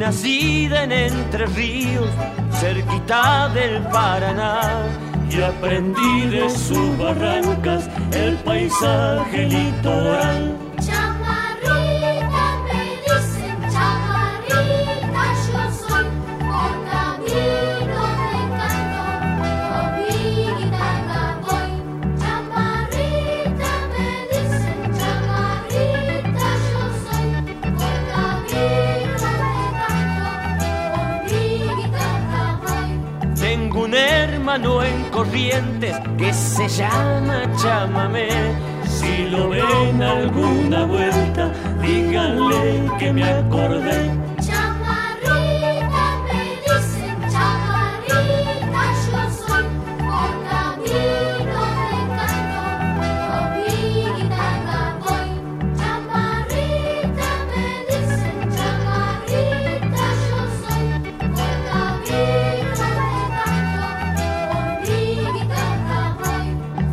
nacida en Entre Ríos, cerquita del Paraná, y aprendí de sus barrancas el paisaje litoral. Chamarrita me dicen, chamarrita yo soy, por camino de canto, con mi guitarra voy. Chamarrita me dicen, chamarrita yo soy, por camino de canto, con mi guitarra voy. Tengo un hermano en Corrientes que se llama Chamamé. Si lo ven alguna vuelta, díganle que me acordé. Chamarrita me dicen, chamarrita yo soy, por camino de canto, con mi guitarra voy. Chamarrita me dicen, chamarrita yo soy, por camino de canto, con mi guitarra voy.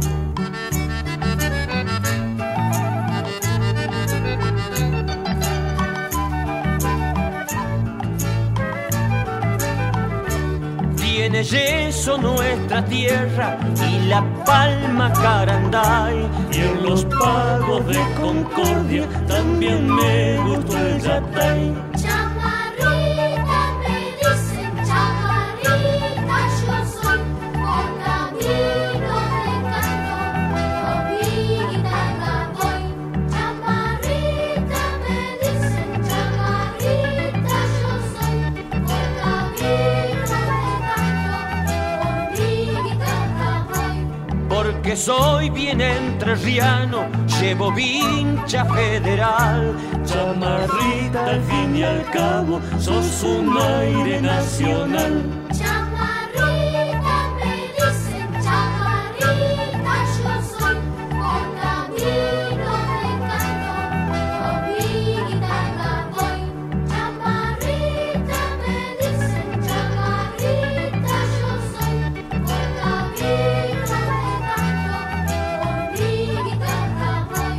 Tiene yeso nuestra tierra y la palma Caranday, y en los pagos de Concordia también me gustó el yatay. Chamarrita me dicen, chamarrita yo soy, por camino de canto, con mi guitarra voy. Chamarrita me dicen, chamarrita yo soy, por camino de canto, con mi guitarra voy. Porque soy bien entrerriano, llevo vincha federal. Chamarrita, al fin y al cabo, sos un aire nacional. Chamarrita me dicen, chamarrita yo soy, por camino de canto, con mi guitarra voy. Chamarrita me dicen, chamarrita yo soy, por camino de canto, con mi guitarra voy.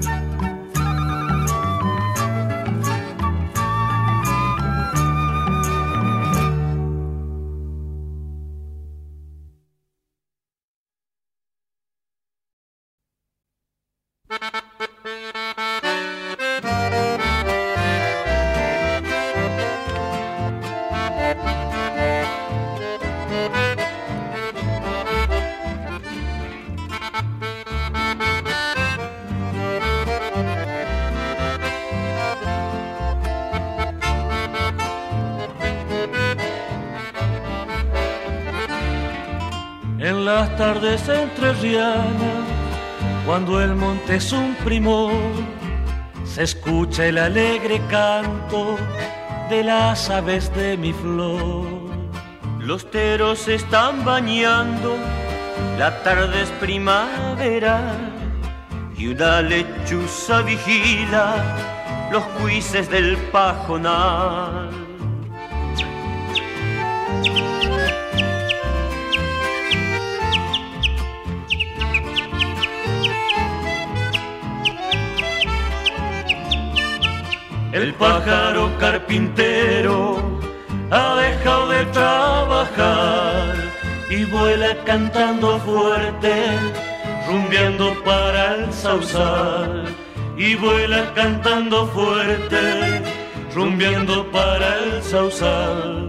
En las tardes entrerrianas, cuando el monte es un primor, se escucha el alegre canto de las aves de mi flor. Los teros se están bañando, la tarde es primaveral, y una lechuza vigila los cuises del pajonal. El pájaro carpintero ha dejado de trabajar y vuela cantando fuerte, rumbeando para el sausal. Y vuela cantando fuerte, rumbeando para el sausal.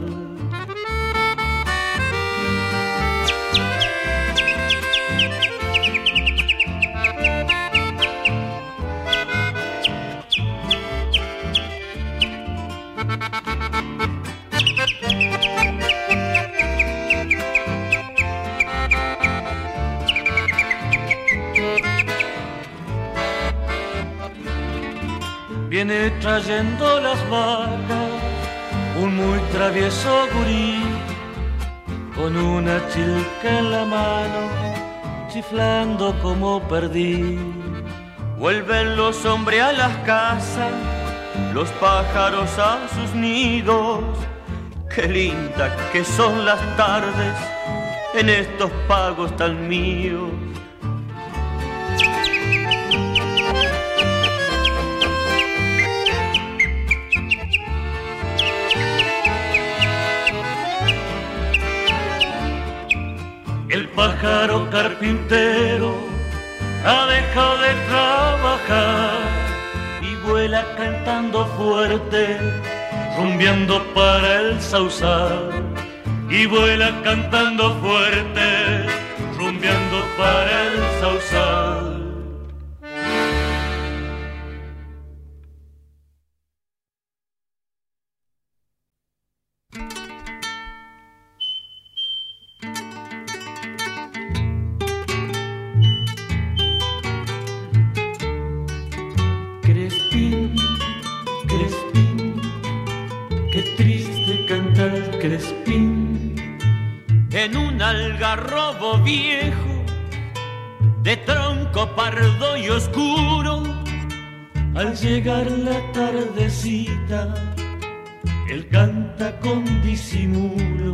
Viene trayendo las vacas un muy travieso gurí, con una chilca en la mano, chiflando como perdí. Vuelven los hombres a las casas, los pájaros a sus nidos. Qué lindas que son las tardes en estos pagos tan míos. pájaro carpintero ha dejado de trabajar y vuela cantando fuerte, rumbeando para el sausal. Y vuela cantando fuerte, rumbeando para el sausal. Crespín, Crespín, qué triste canta el Crespín. En un algarrobo viejo, de tronco pardo y oscuro, Al llegar la tardecita, él canta con disimulo.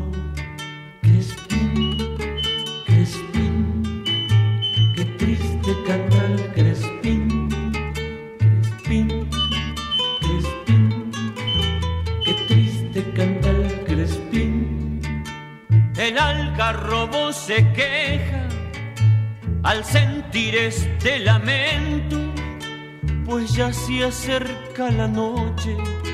Crespín, Crespín, qué triste canta el Crespín. Crespín, Crespín, qué triste canta el Crespín. el algarrobo se queja al sentir este lamento, Pues ya se acerca la noche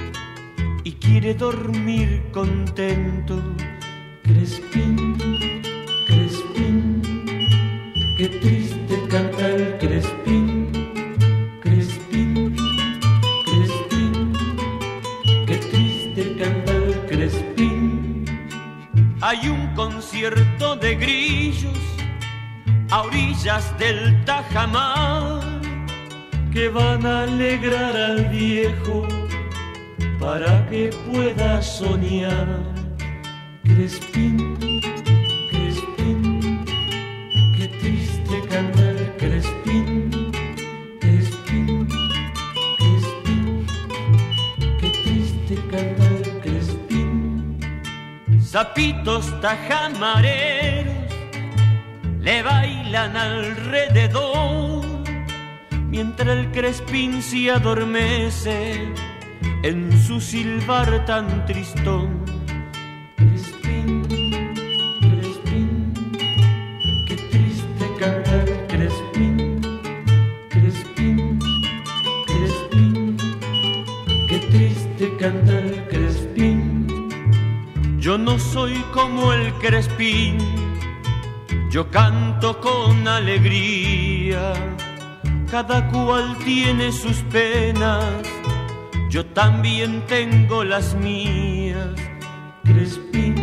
y quiere dormir contento. Crespín, Crespín, qué triste canta el Crespín. Crespín, Crespín, qué triste canta el Crespín. hay un concierto de grillos a orillas del Tajamar, Que van a alegrar al viejo para que pueda soñar. Crespín, Crespín, qué triste canta el Crespín. Crespín, Crespín, qué triste canta el Crespín. sapitos tajamareros le bailan alrededor, Mientras el Crespín se adormece en su silbar tan tristón. Crespín, Crespín, qué triste canta el Crespín. Crespín, Crespín, qué triste canta el Crespín. Yo no soy como el Crespín, yo canto con alegría. Cada cual tiene sus penas, yo también tengo las mías. Crespín,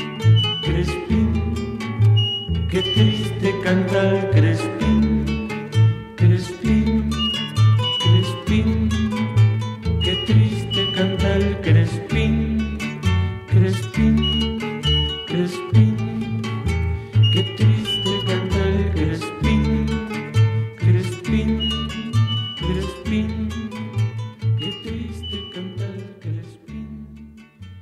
Crespín, qué triste canta el Crespín. Crespín, Crespín, qué triste canta el Crespín. Crespín, Crespín, qué triste canta el Crespín. Crespín, Crespín, qué triste canta el Crespín.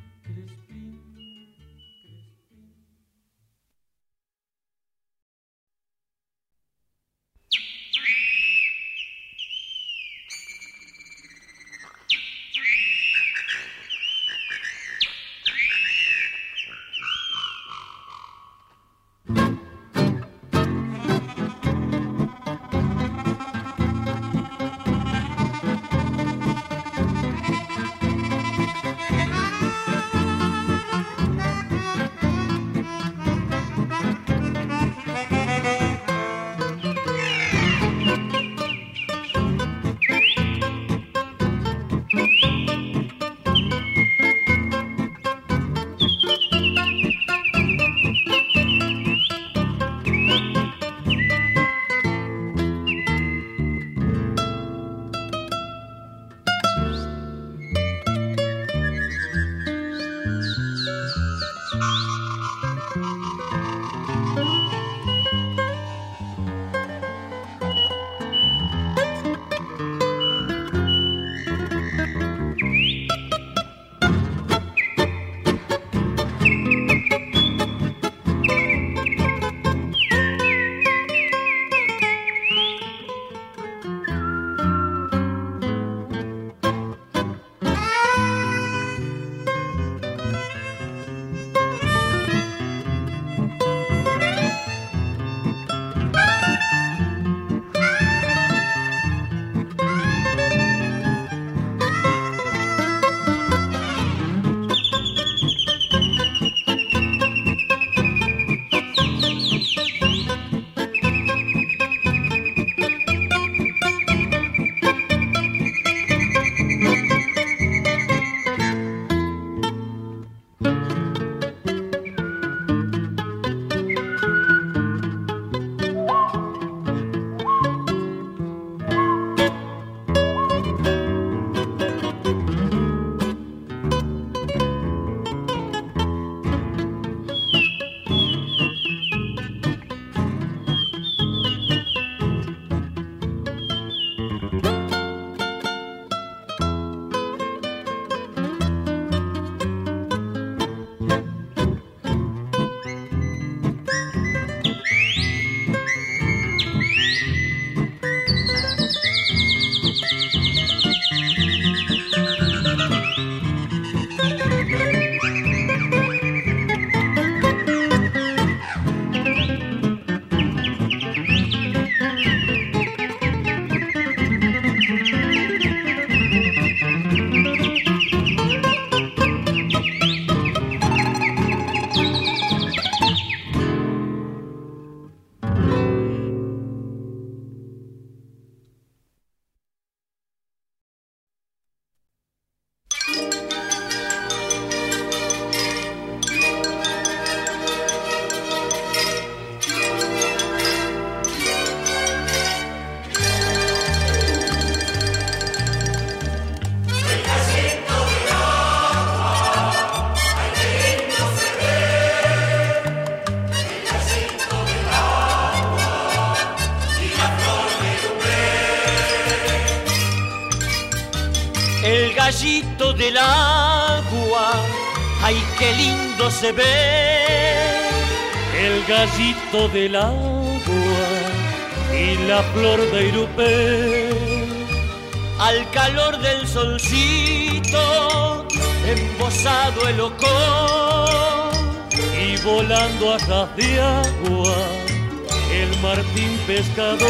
gallito del agua, ay, qué lindo se ve. El gallito del agua y la flor de irupé. Al calor del solcito, embosado el ocón, y volando a ras de agua, el martín pescador.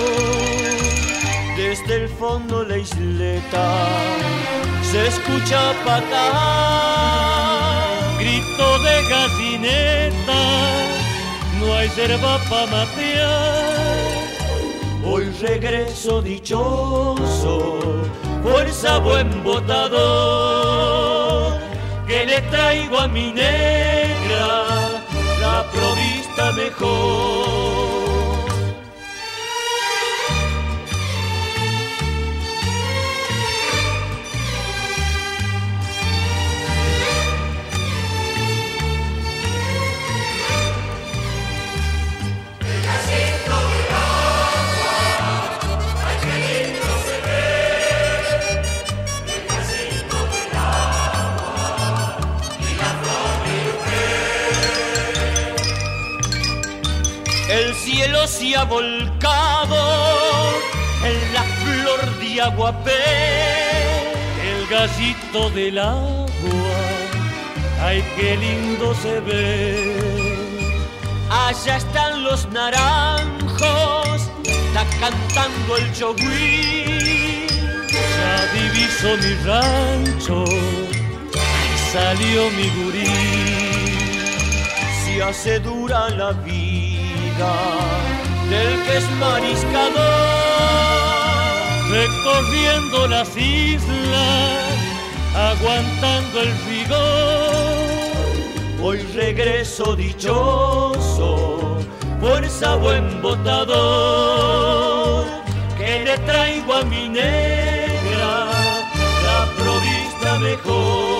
Desde el fondo la isleta se escucha patar, grito de gallineta, no hay yerba pa' matear. Hoy regreso dichoso, fuerza buen botador, que le traigo a mi negra la provista mejor. El cielo se ha volcado en la flor de aguapé. El gallito del agua, ay, qué lindo se ve. Allá están los naranjos, está cantando el chogüí. Ya diviso mi rancho, ahí salió mi gurí. Se hace dura la vida del que es mariscador, recorriendo las islas, aguantando el rigor. Hoy regreso dichoso, fuerza buen botador, que le traigo a mi negra la provista mejor.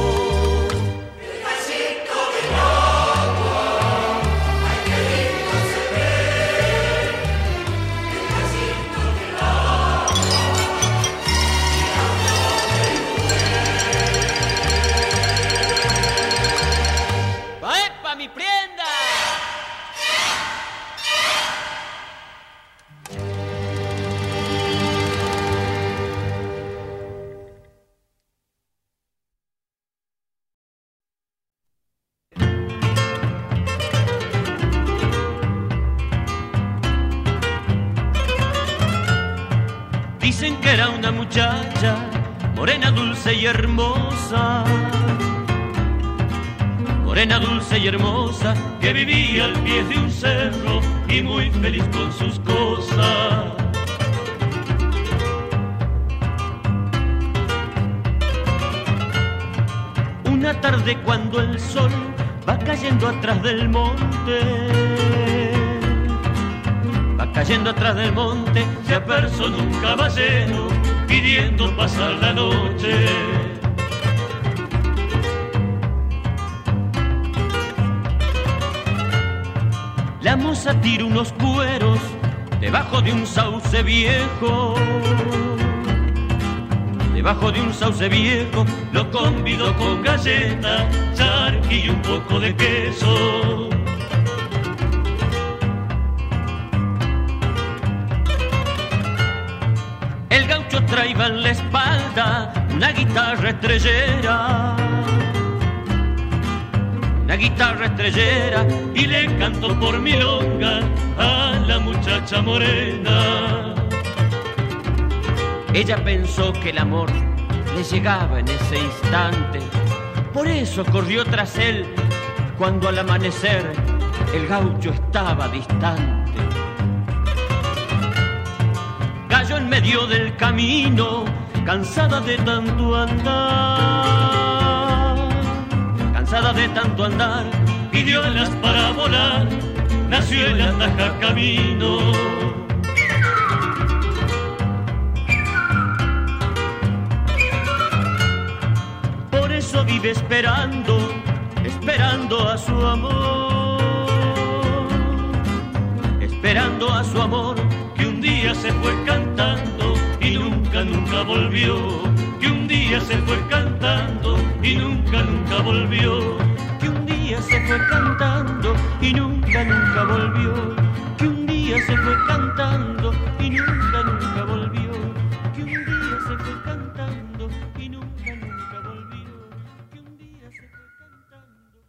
Dicen que era una muchacha morena, dulce y hermosa, morena, dulce y hermosa, que vivía al pie de un cerro y muy feliz con sus cosas. Una tarde cuando el sol va cayendo atrás del monte, cayendo atrás del monte, se apersonó un caballero pidiendo pasar la noche. La moza tiró unos cueros debajo de un sauce viejo, debajo de un sauce viejo, lo convidó con galleta, charqui y un poco de queso. Traía en la espalda una guitarra estrellera, una guitarra estrellera, y le cantó por milonga a la muchacha morena. Ella pensó que el amor le llegaba en ese instante, por eso corrió tras él cuando al amanecer el gaucho estaba distante. Cayó en medio del camino, cansada de tanto andar, cansada de tanto andar, pidió alas para volar, nació el andaja camino. Por eso vive esperando, esperando a su amor, esperando a su amor, que un día se fue cantando y nunca, nunca volvió. que un día se fue cantando y nunca, nunca volvió. Que un día se fue cantando y nunca, nunca volvió. Que un día se fue cantando y nunca, nunca volvió. Que un día se fue cantando y nunca, nunca volvió. Que un día se fue cantando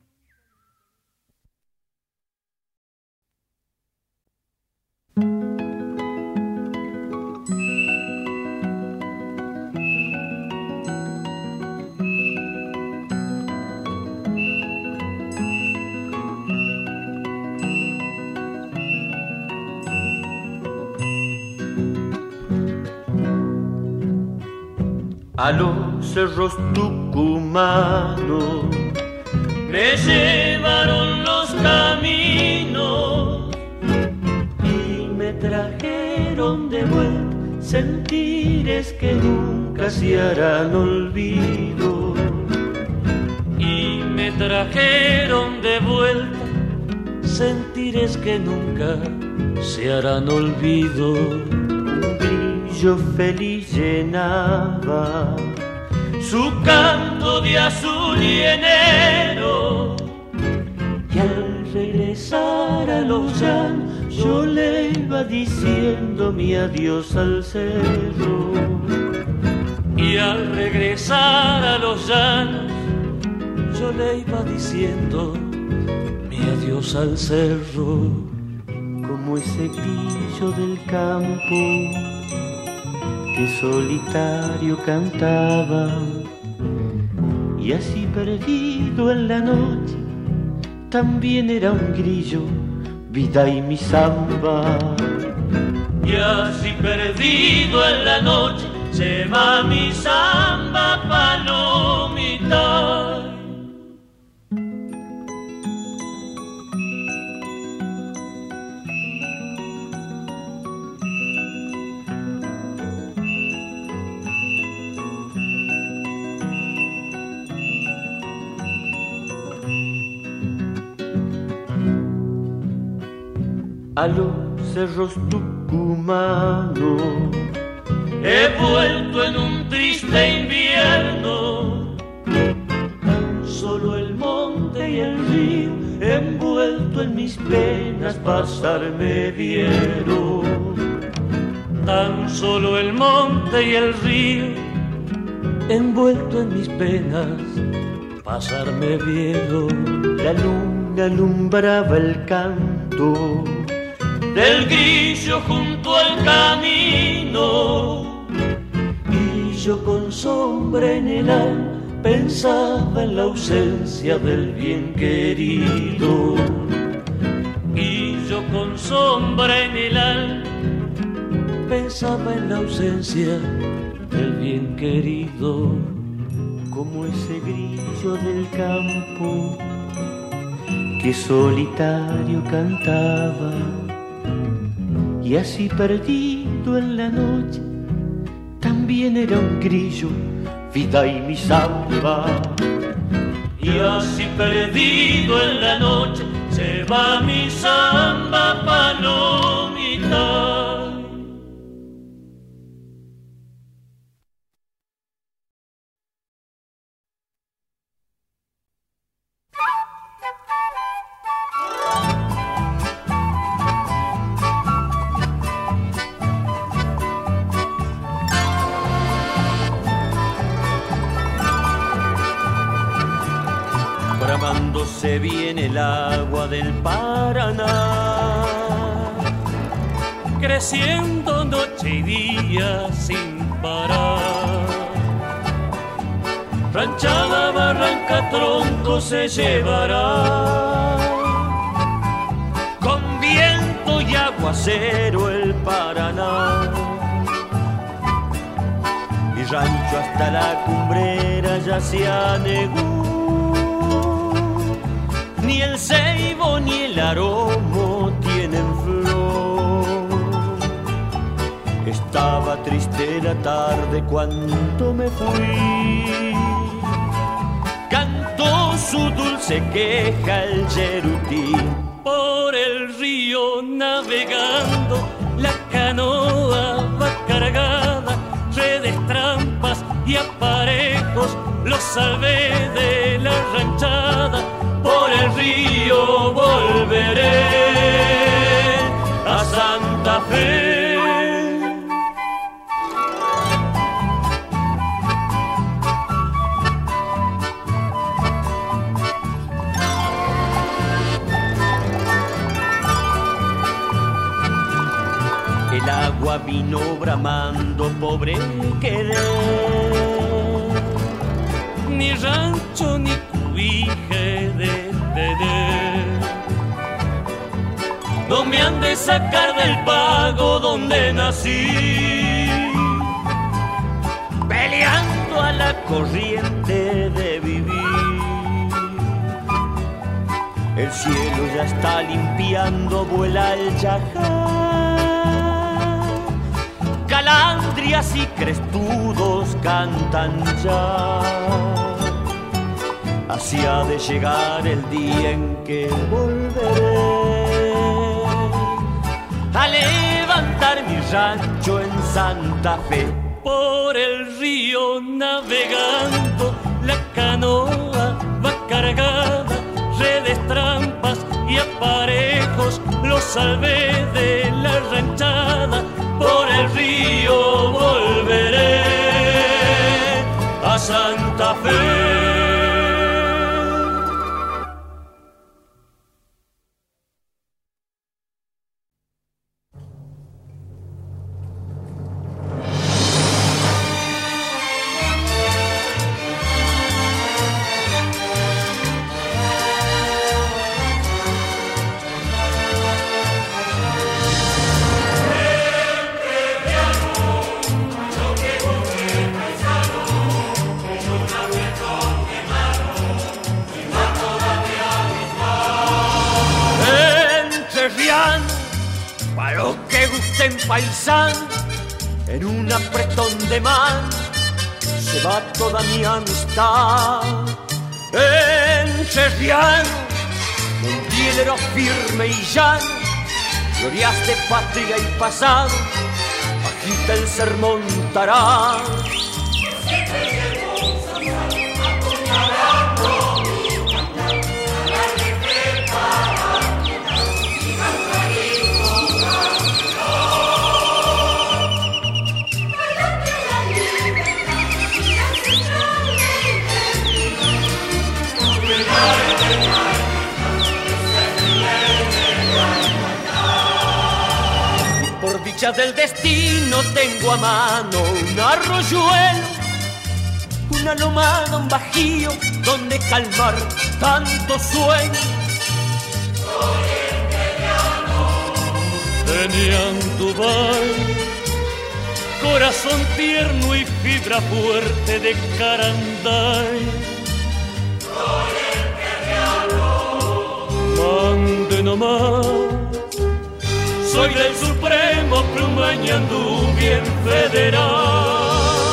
A los cerros tucumanos me llevaron los caminos y me trajeron de vuelta sentires que nunca se harán olvido. y me trajeron de vuelta sentires que nunca se harán olvido. Un brillo feliz llenaba Su canto de azul y enero, y al regresar a los llanos yo le iba diciendo mi adiós al cerro. y al regresar a los llanos yo le iba diciendo mi adiós al cerro. Como ese grillo del campo que solitario cantaba, y así perdido en la noche también era un grillo, vida y mi samba. Y así perdido en la noche se va mi samba palomita. A los cerros tucumanos He vuelto en un triste invierno, tan solo el monte y el río envuelto en mis penas pasarme vieron. tan solo el monte y el río envuelto en mis penas pasarme vieron. La luna alumbraba el canto Del grillo junto al camino, y yo con sombra en el alma pensaba en la ausencia del bien querido. y yo con sombra en el alma Pensaba en la ausencia del bien querido. Como ese grillo del campo que solitario cantaba, y así perdido en la noche también era un grillo, vida y mi samba. y así perdido en la noche se va mi samba palomita. bramándose viene el agua del Paraná, Creciendo noche y día sin parar. Ranchada, barranca, tronco se llevará, con viento y aguacero el Paraná. Mi rancho hasta la cumbrera ya se anegó, ni el ceibo ni el aromo tienen flor. Estaba triste la tarde cuando me fui, cantó su dulce queja el yerutí. por el río navegando, la canoa va cargada, redes, trampas y salvé de la ranchada, por el río volveré a Santa Fe. El agua vino bramando, pobre quedé. Ni rancho ni cubije de tener. No me han de sacar del pago donde nací, Peleando a la corriente de vivir. El cielo ya está limpiando, vuela el yajá. Calandrias y crestudos cantan ya. Así ha de llegar el día en que volveré a levantar mi rancho en Santa Fe. por el río navegando, la canoa va cargada, redes, trampas y aparejos, los salvé de la ranchada, por el río volveré a Santa Fe. Pa' los que gusten paisano, en un apretón de mano se va toda mi amistad. Entrerriano, montielero firme y llano, glorias de patria y pasado, agita el sermón tará. Del destino tengo a mano un arroyuelo, una lomada, un bajío donde calmar tanto sueño. Tenían tu baile, corazón tierno y fibra fuerte de caranday. Mande nomás, soy del Supremo Plumañandú bien federal.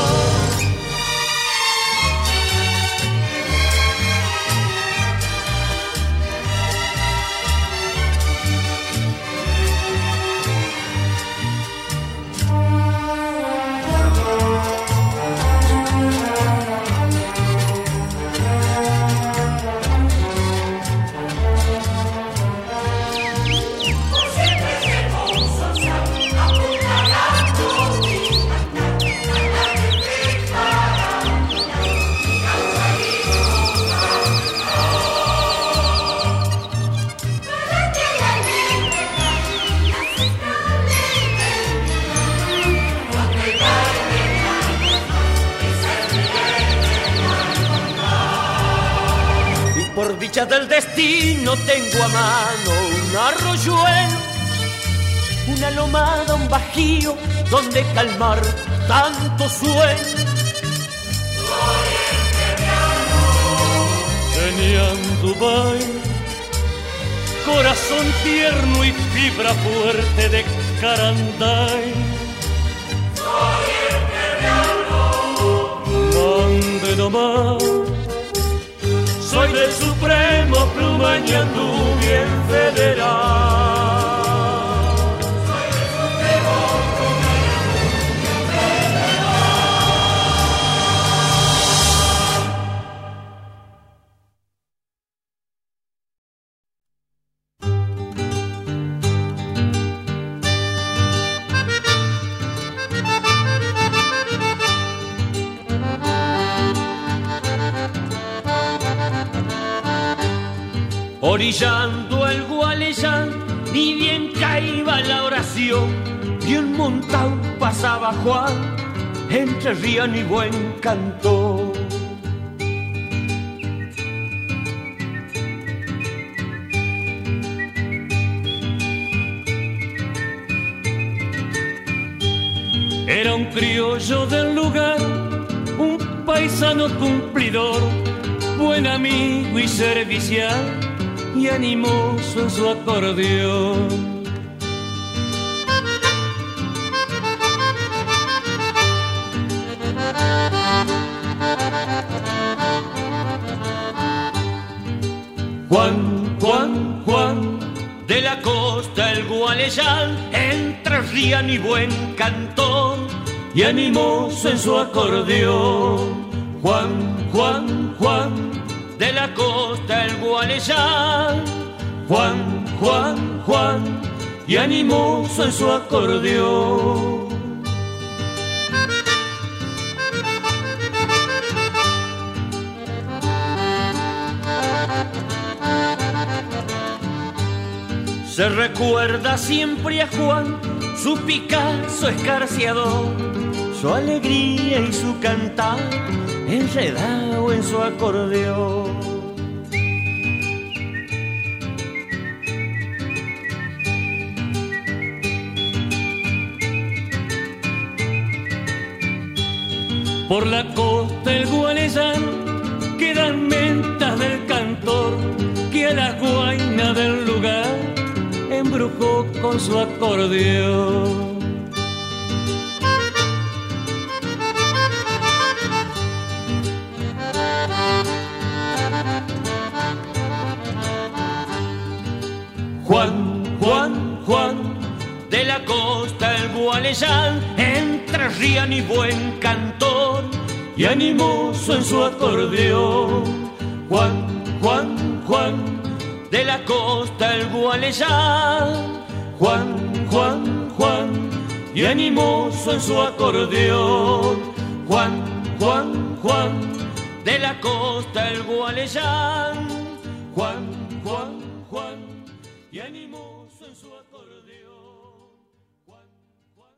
Por dicha del destino tengo a mano un arroyuelo, una lomada, un bajío donde calmar tanto sueño. Tenían tu baile, corazón tierno y fibra fuerte de caranday. Mande nomás, soy del Supremo Plumañandú bien federal. Orillando el Gualeyán, ni bien caía la oración, y un montao pasaba Juan, entre rían y buen cantor. Era un criollo del lugar, un paisano cumplidor, buen amigo y servicial, y animoso en su acordeón. Juan, Juan, Juan, de la costa el Gualeyán, entre rían y buen cantor, y animoso en su acordeón. Juan, Juan, Juan, de la costa el Gualeyán, Juan, Juan, Juan, y animoso en su acordeón. Se recuerda siempre a Juan, su Picasso escarciador, su alegría y su cantar, enredado en su acordeón. Por la costa el Gualeyán quedan mentas del cantor, que a la guaina del lugar embrujó con su acordeón. Juan, Juan, Juan, de la costa el Gualeyán, entre rían y buen cantor, y animoso en su acordeón. Juan, Juan, Juan, de la costa el Gualeyán, Juan, Juan, Juan, y animoso en su acordeón. Juan, Juan, Juan, de la costa el Gualeyán, Juan, Juan, Juan, y animoso en su acordeón. Juan, Juan,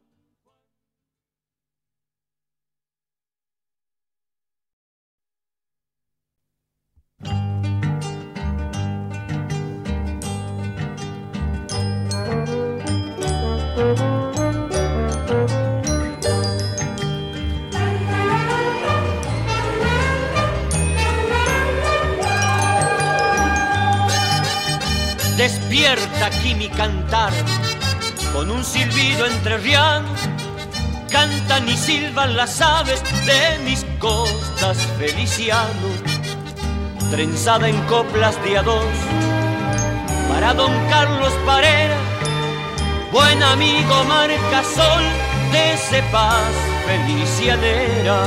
despierta aquí mi cantar, con un silbido entrerriano, cantan y silban las aves de mis costas, Feliciano, trenzada en coplas de a dos, para don Carlos Parera, buen amigo marcasol de cepas felicianera.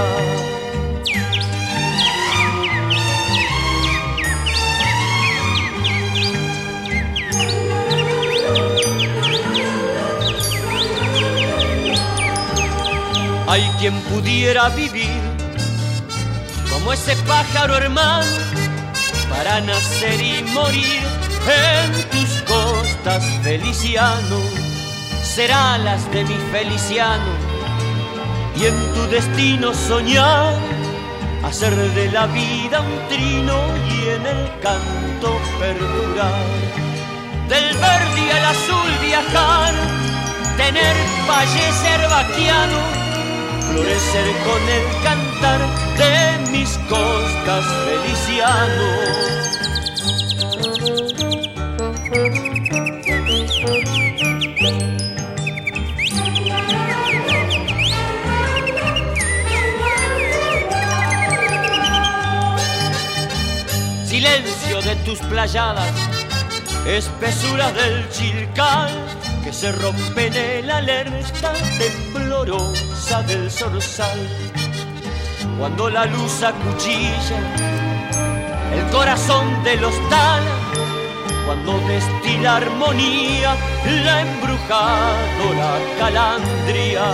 Hay quien pudiera vivir como ese pájaro hermano, para nacer y morir en tus costas, Feliciano. Será las de mi Feliciano, y en tu destino soñar, hacer de la vida un trino y en el canto perdurar. Del verde al azul viajar, tener fallecer vaquiano, florecer con el cantar de mis costas, Feliciano. Silencio de tus playadas, espesura del chilcal, que se rompe en la alerta temblorosa del zorzal. Cuando la luz acuchilla el corazón de los talas, cuando destila armonía la embrujadora calandria.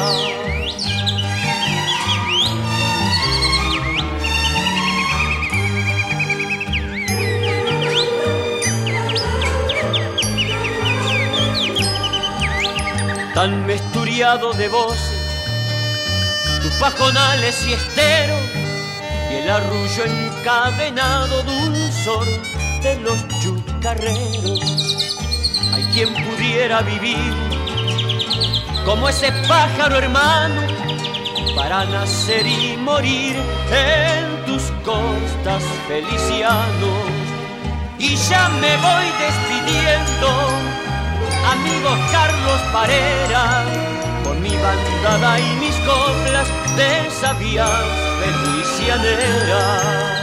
tan mesturiado de voces, tus pajonales y esteros y el arrullo encadenado dulzor de los chucarreros. Hay quien pudiera vivir como ese pájaro hermano para nacer y morir en tus costas, Feliciano. Y ya me voy despidiendo, amigo Carlos Parera, con mi bandada y mis coplas de sabias felicianeras.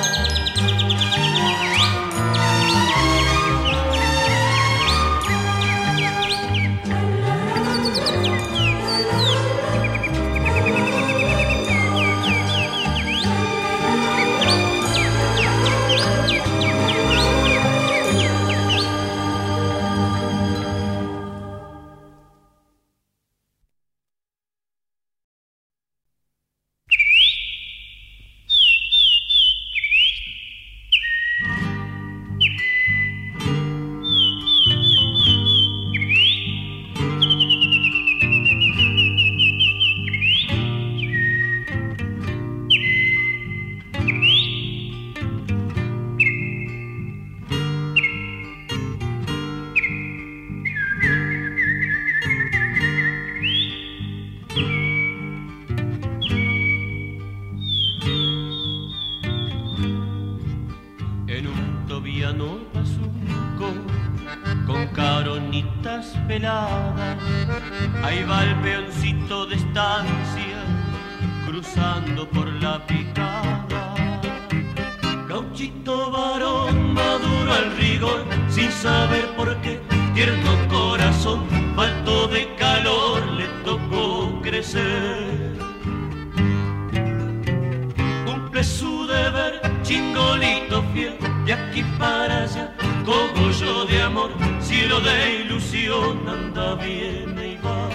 Ahí va el peoncito de estancia cruzando por la picada. Gauchito varón maduro al rigor, sin saber por qué, tierno corazón, falto de calor, le tocó crecer. Cumple su deber, chingolito fiel, de aquí para allá, cogollo de amor, cielo de ilusión, anda, viene y va.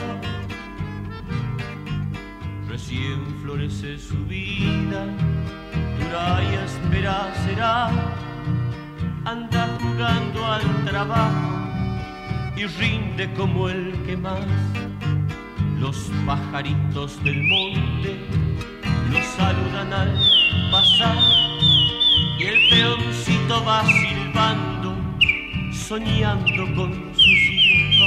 Recién florece su vida, dura y áspera será, anda jugando al trabajo y rinde como el que más. Los pajaritos del monte los saludan al pasar y el peoncito va silbando, soñando con su silba.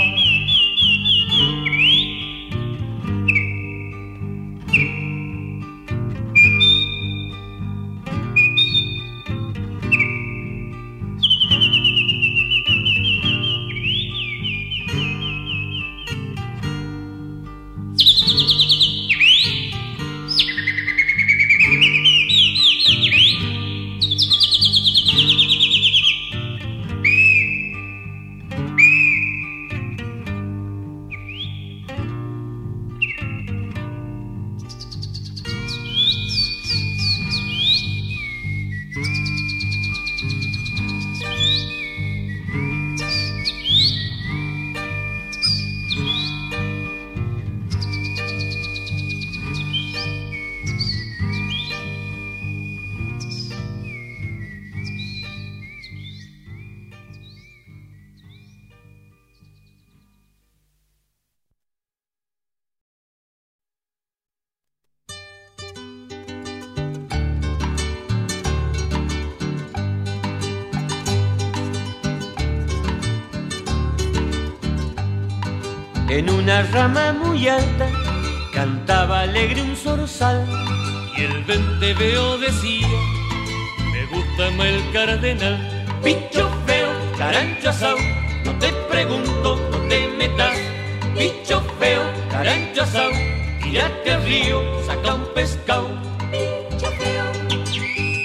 En una rama muy alta cantaba alegre un zorzal y el venteveo decía: me gusta más el cardenal. bicho feo, carancho asao, no te pregunto, no te metas. Bicho feo, carancho asao, tírate al río, saca un pescado. Bicho feo, bicho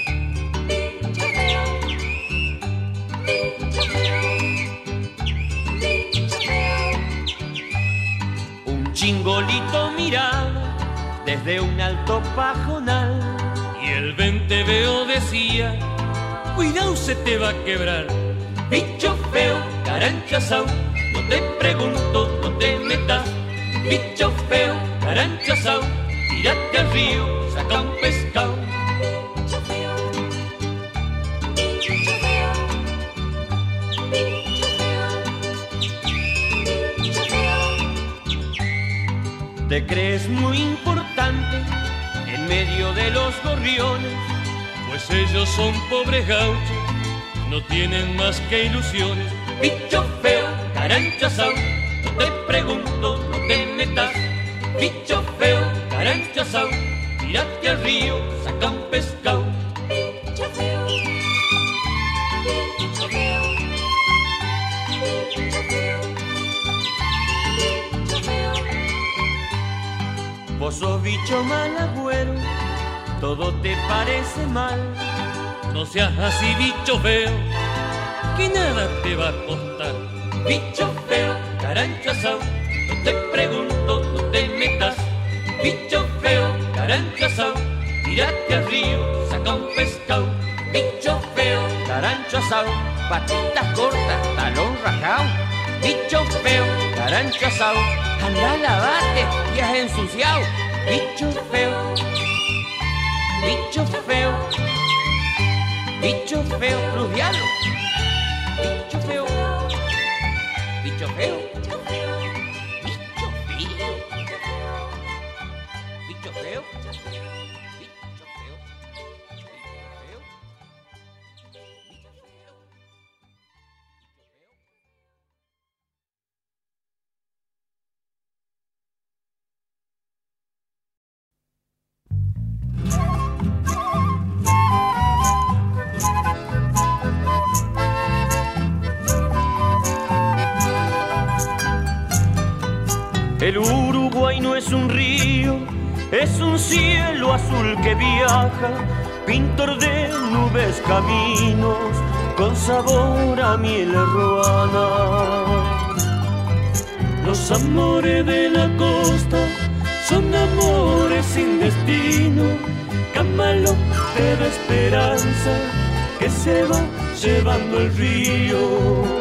feo, bicho feo, bicho feo. Un chingolito miraba desde un alto pajonal y el venteveo decía: cuidado, se te va a quebrar. bicho feo, carancho asao, no te pregunto, no te metas. Bicho feo, carancho asao, tírate al río, saca un pescado. Bicho feo, bicho feo, bicho feo, bicho feo. te crees muy importante en medio de los gorriones, pues ellos son pobres gauchos, no tienen más que ilusiones. bicho feo, carancho asao, no te pregunto, no te metas. Bicho feo, carancho asao, tírate al río, saca un pescado. Bicho feo, bicho feo, bicho feo, bicho feo. Vos sos bicho mal agüero, todo te parece mal. No seas así, bicho feo, que nada te va a costar. Bicho feo, carancho asao, no te pregunto, no te metas. Bicho feo, carancho asao, tírate al río, saca un pescado. Bicho feo, carancho asao, patitas cortas, talón rajao. Bicho feo, carancho asao, anda lavate, y has ensuciado. Bicho feo, bicho feo, bicho feo, Cruz Diablo. Bicho feo, bicho feo, bicho feo, bicho feo, bicho feo, bicho feo. El Uruguay no es un río, es un cielo azul que viaja, pintor de nubes, caminos, con sabor a miel ruana. Los amores de la costa son amores sin destino, camalote de esperanza que se va llevando el río.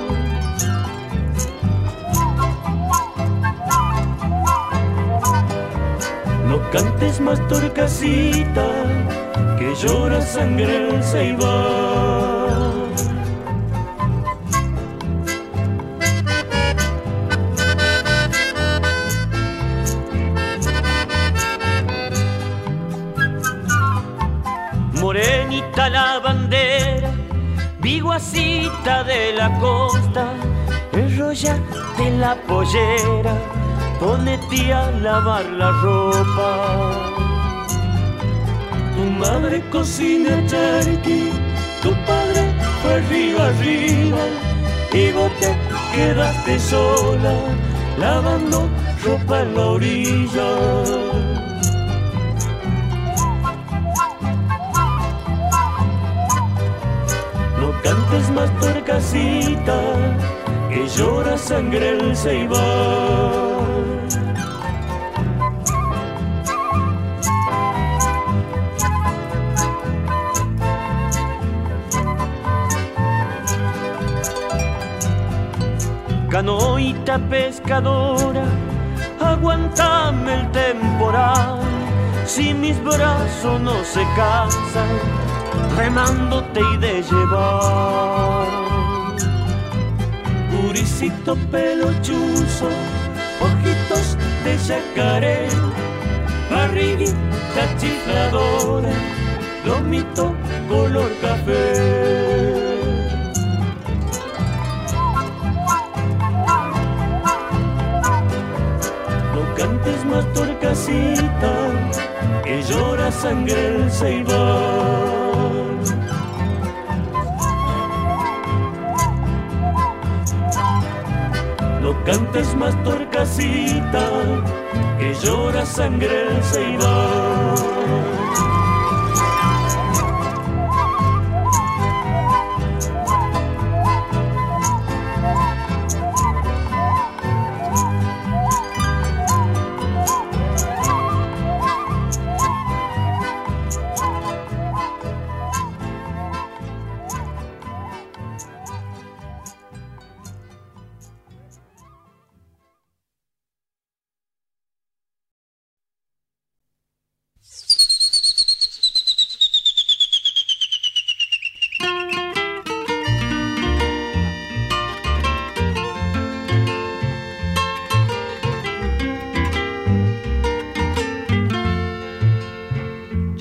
No cantes más, Torcasita, que llora sangre el Ceibal. Morenita la bandera, viguacita de la costa, enrollate la pollera, ponete a lavar la ropa. Tu madre cocina charqui, tu padre fue arriba arriba, y vos te quedaste sola lavando ropa en la orilla. No cantes más, Torcasita, que llora sangre el Ceibal. Canoita pescadora, aguántame el temporal, si mis brazos no se cansan, remándote y de llevar. Puricito pelo chuzo, ojitos de yacaré, barriguita chifladora, lomito color café. Cantes más, Torcasita, que llora sangre el Ceibal. No cantes más, Torcasita, que llora sangre el Ceibal.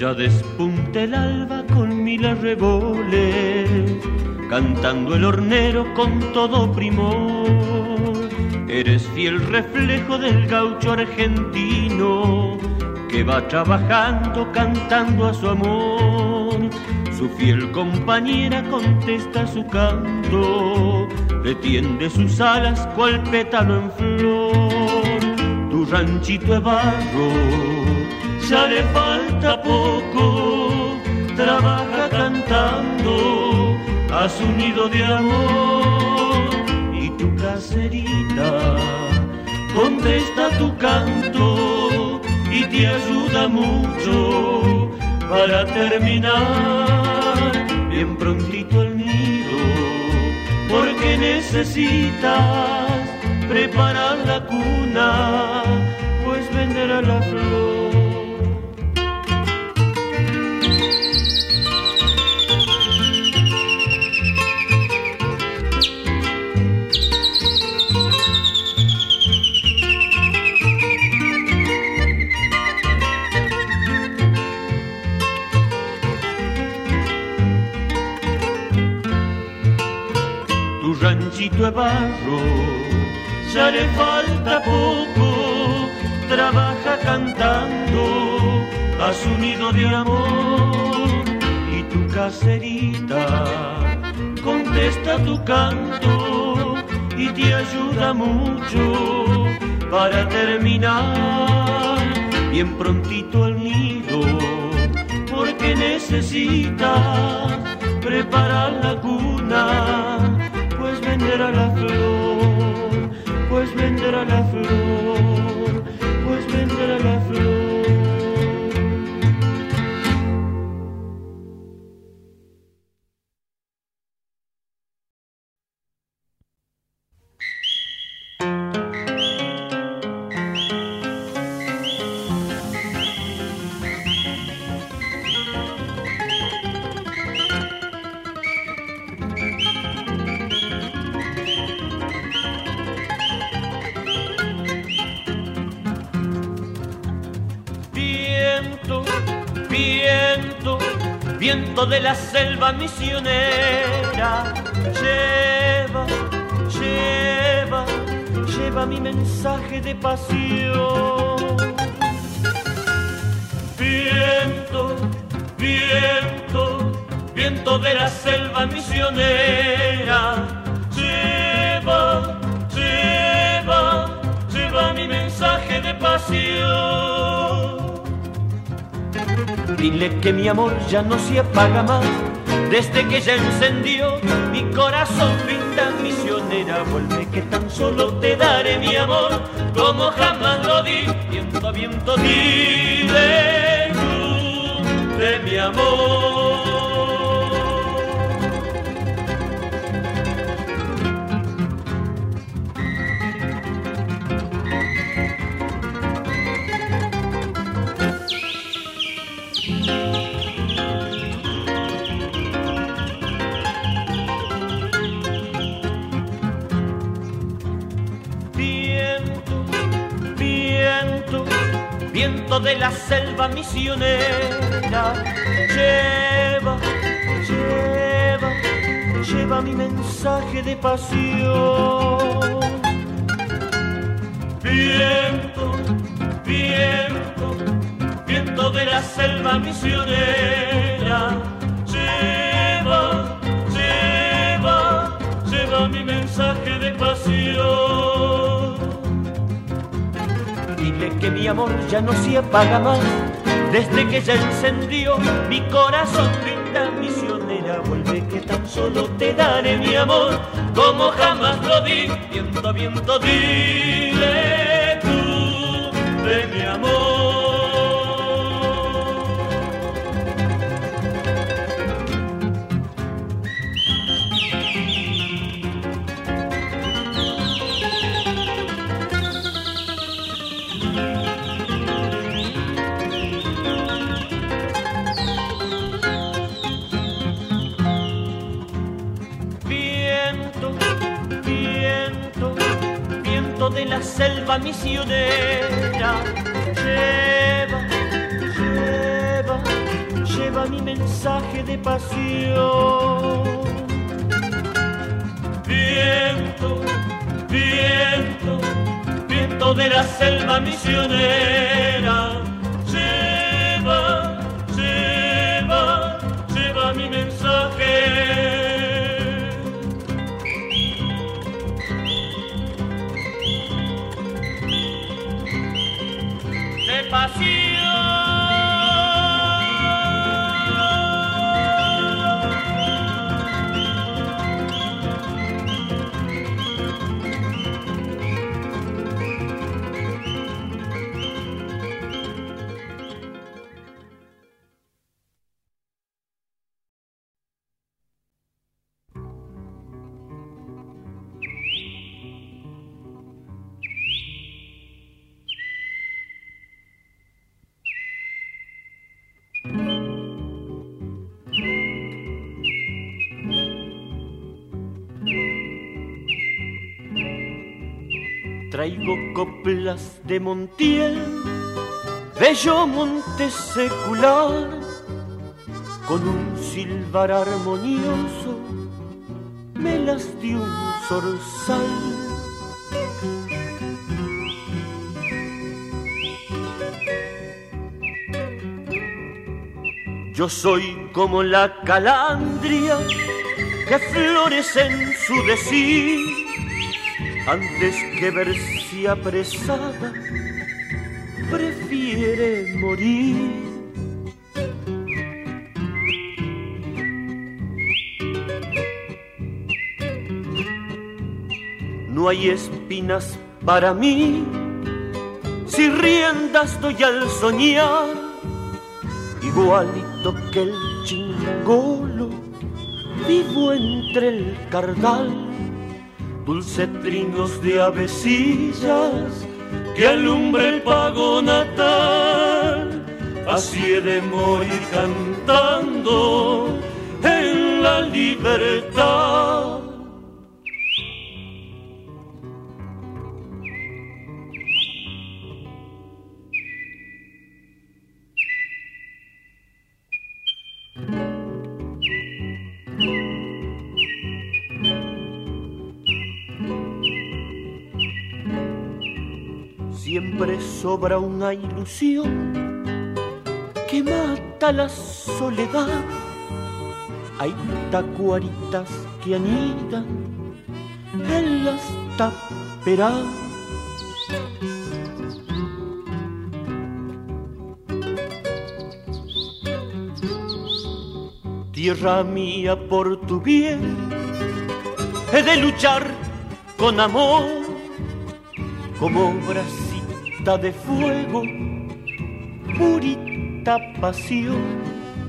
Ya despunta el alba con mil arreboles, cantando el hornero con todo primor. Eres fiel reflejo del gaucho argentino que va trabajando cantando a su amor. Su fiel compañera contesta su canto, le tiende sus alas cual pétalo en flor. Tu ranchito es barro, ya le falta poco, trabaja cantando a su nido de amor. Y tu caserita contesta tu canto y te ayuda mucho para terminar bien prontito el nido, porque necesitas preparar la cuna, pues vendrá la flor. Ranchito de barro, ya le falta poco, trabaja cantando a su nido de amor. Y tu caserita contesta tu canto y te ayuda mucho para terminar bien prontito el nido, porque necesitas preparar la cuna, pues vendrá la flor, pues vendrá la flor, pues vendrá la flor. Viento de la selva misionera, lleva, lleva, lleva mi mensaje de pasión. Viento, viento, viento de la selva misionera, lleva, lleva, lleva mi mensaje de pasión. Dile que mi amor ya no se apaga más, desde que ya encendió mi corazón. Linda misionera, vuelve que tan solo te daré mi amor, como jamás lo di. Viento a viento, dile tú de mi amor. Viento de la selva misionera, lleva, lleva, lleva mi mensaje de pasión. Viento, viento, viento de la selva misionera, lleva, lleva, lleva mi mensaje de pasión. Dile que mi amor ya no se apaga más, desde que ya encendió mi corazón. Linda misionera, vuelve que tan solo te daré mi amor, como jamás lo di. Viento a viento, dile tú de mi amor. De la selva misionera, lleva, lleva, lleva mi mensaje de pasión. Viento, viento, viento de la selva misionera, lleva, lleva, lleva mi mensaje. De pasión. Traigo coplas de Montiel, bello monte secular, con un silbar armonioso, me las dio un zorzal. Yo soy como la calandria que florece en su decir, antes que verse apresada, prefiere morir. No hay espinas para mí, si riendas doy al soñar, igualito que el chingolo, vivo entre el cardal. Dulce trinos de avecillas que alumbra el pago natal, así he de morir cantando en la libertad. Siempre sobra una ilusión que mata la soledad. Hay tacuaritas que anidan en las taperas. Tierra mía, por tu bien he de luchar con amor, como bracita de fuego, purita pasión.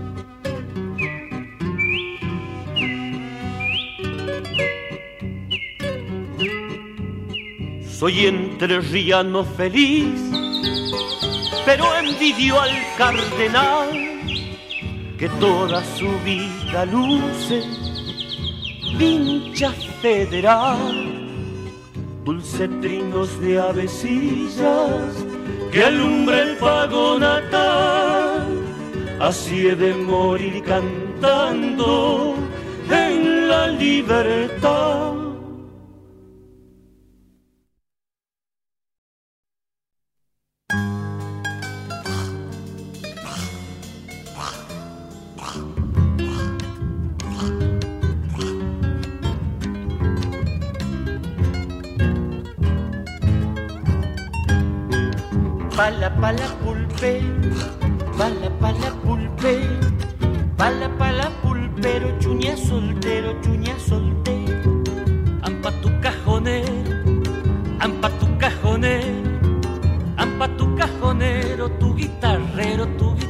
Soy entrerriano feliz, pero envidio al cardenal, que toda su vida luce pincha federal. Dulce trinos de avecillas que alumbra el pago natal, así he de morir cantando en la libertad. Pala pulpe, pala pulpe, pala pulpero, chuña soltero, Ampa tu cajonero, ampa tu cajonero, ampa tu cajonero, tu guitarrero,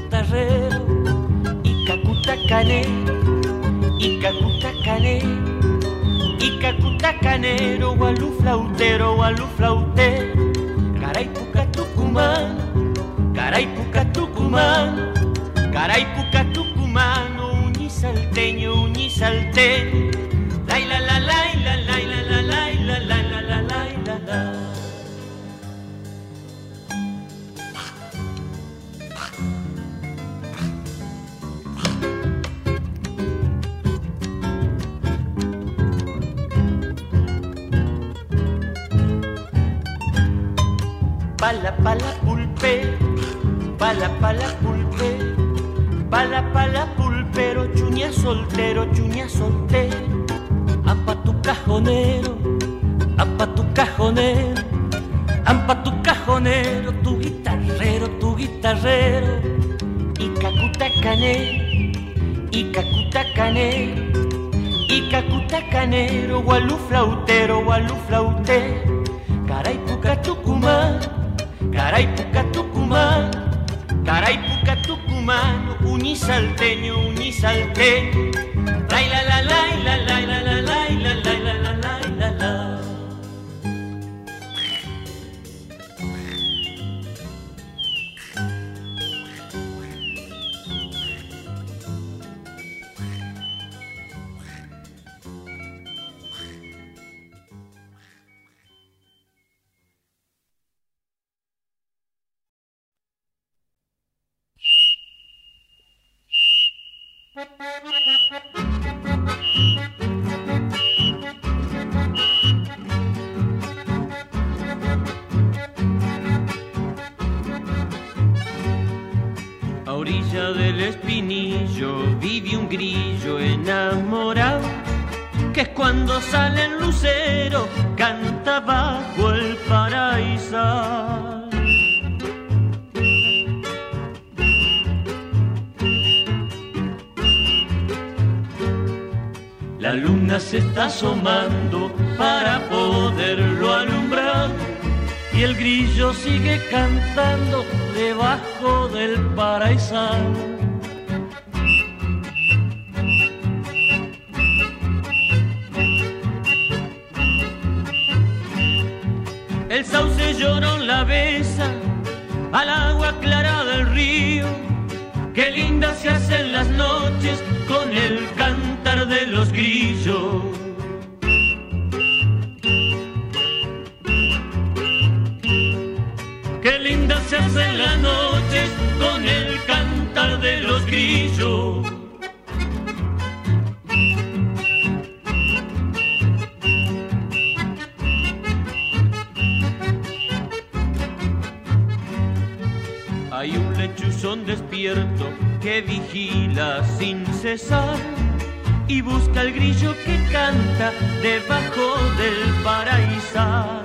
Icacuta canero, icacuta canero, icacuta canero, gualú flautero, Caraipuca Tucumán, Caraipuca Tucumán, Caraipuca tucumano, uñisalteño, la la la la la la la la la la la la la la. pala pulpe, pala pulpe, pala pulpero, chuña soltero, Ampa tu cajonero, ampa tu cajonero, ampa tu cajonero, tu guitarrero, y cacutacanero, gualú flautero, caraipuca tucumán, caraipuca tucumano, unisalteño, la la la la la la la la la la la la la la. A orilla del espinillo vive un grillo enamorado, que es cuando sale el lucero, canta bajo el paraíso. La luna se está asomando para poderlo alumbrar, Y el grillo sigue cantando debajo del paraíso. el sauce llorón la besa al agua clara del río. Qué lindas se hacen las noches con el cantar de los grillos. Qué lindas se hacen las noches con el cantar de los grillos. Hay un lechuzón despierto que vigila sin cesar y busca el grillo que canta debajo del paraíso.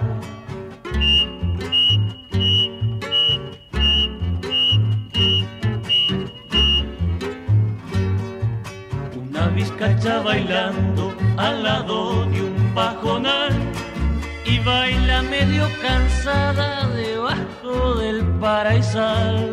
Una vizcacha bailando al lado de un pajonal Y baila medio cansada debajo del paraíso.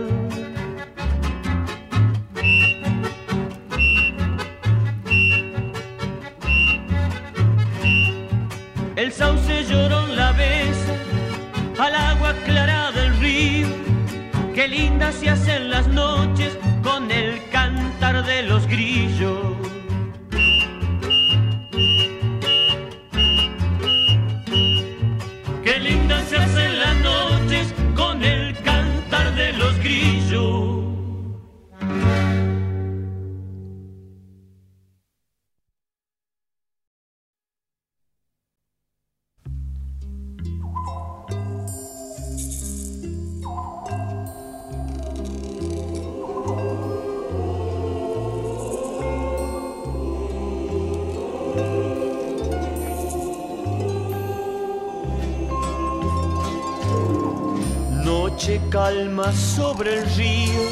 El sauce llorón la besa al agua clara del río. Qué lindas se hacen las noches con el cantar de los grillos. Qué lindas se hacen las noches con el cantar de los grillos. Noche calma sobre el río,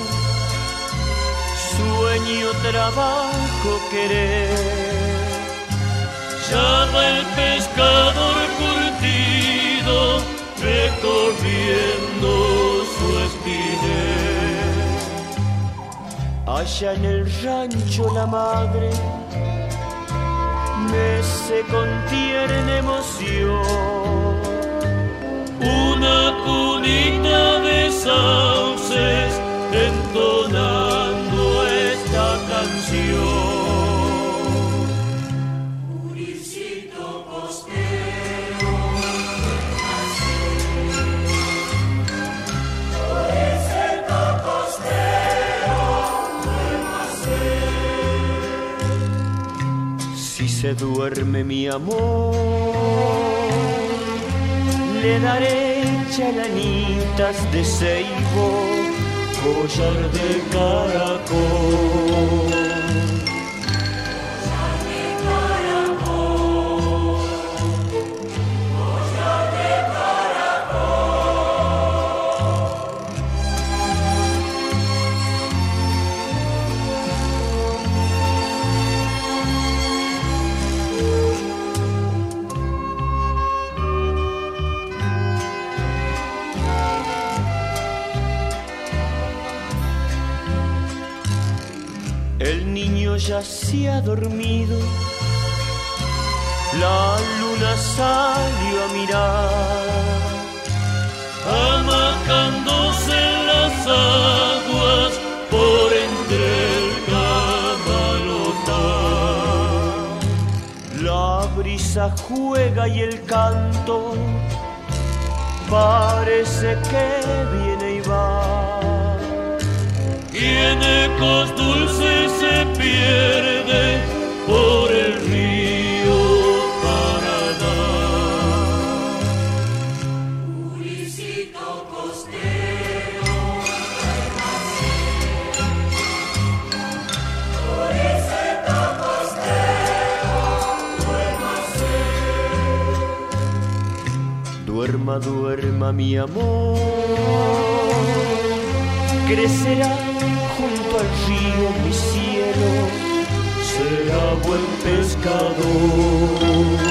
sueño, trabajo, querer. Ya va el pescador curtido recorriendo su espinel. Allá en el rancho la madre mece con tierna emoción Una cunita de sauces entonando esta canción. Purisito costero, purisito costero, si se duerme mi amor, le daré chalanitas de ceibo, collar de caracol. El niño ya se ha dormido, la luna salió a mirar, amacándose en las aguas por entre el camalotal. La brisa juega y el canto parece que viene y va. Y en ecos dulces se pierde por el río Paraná. Purisito costero, purisito costero, duérmase. Duerma, duerma mi amor, crecerá junto al río mi cielo, será buen pescador.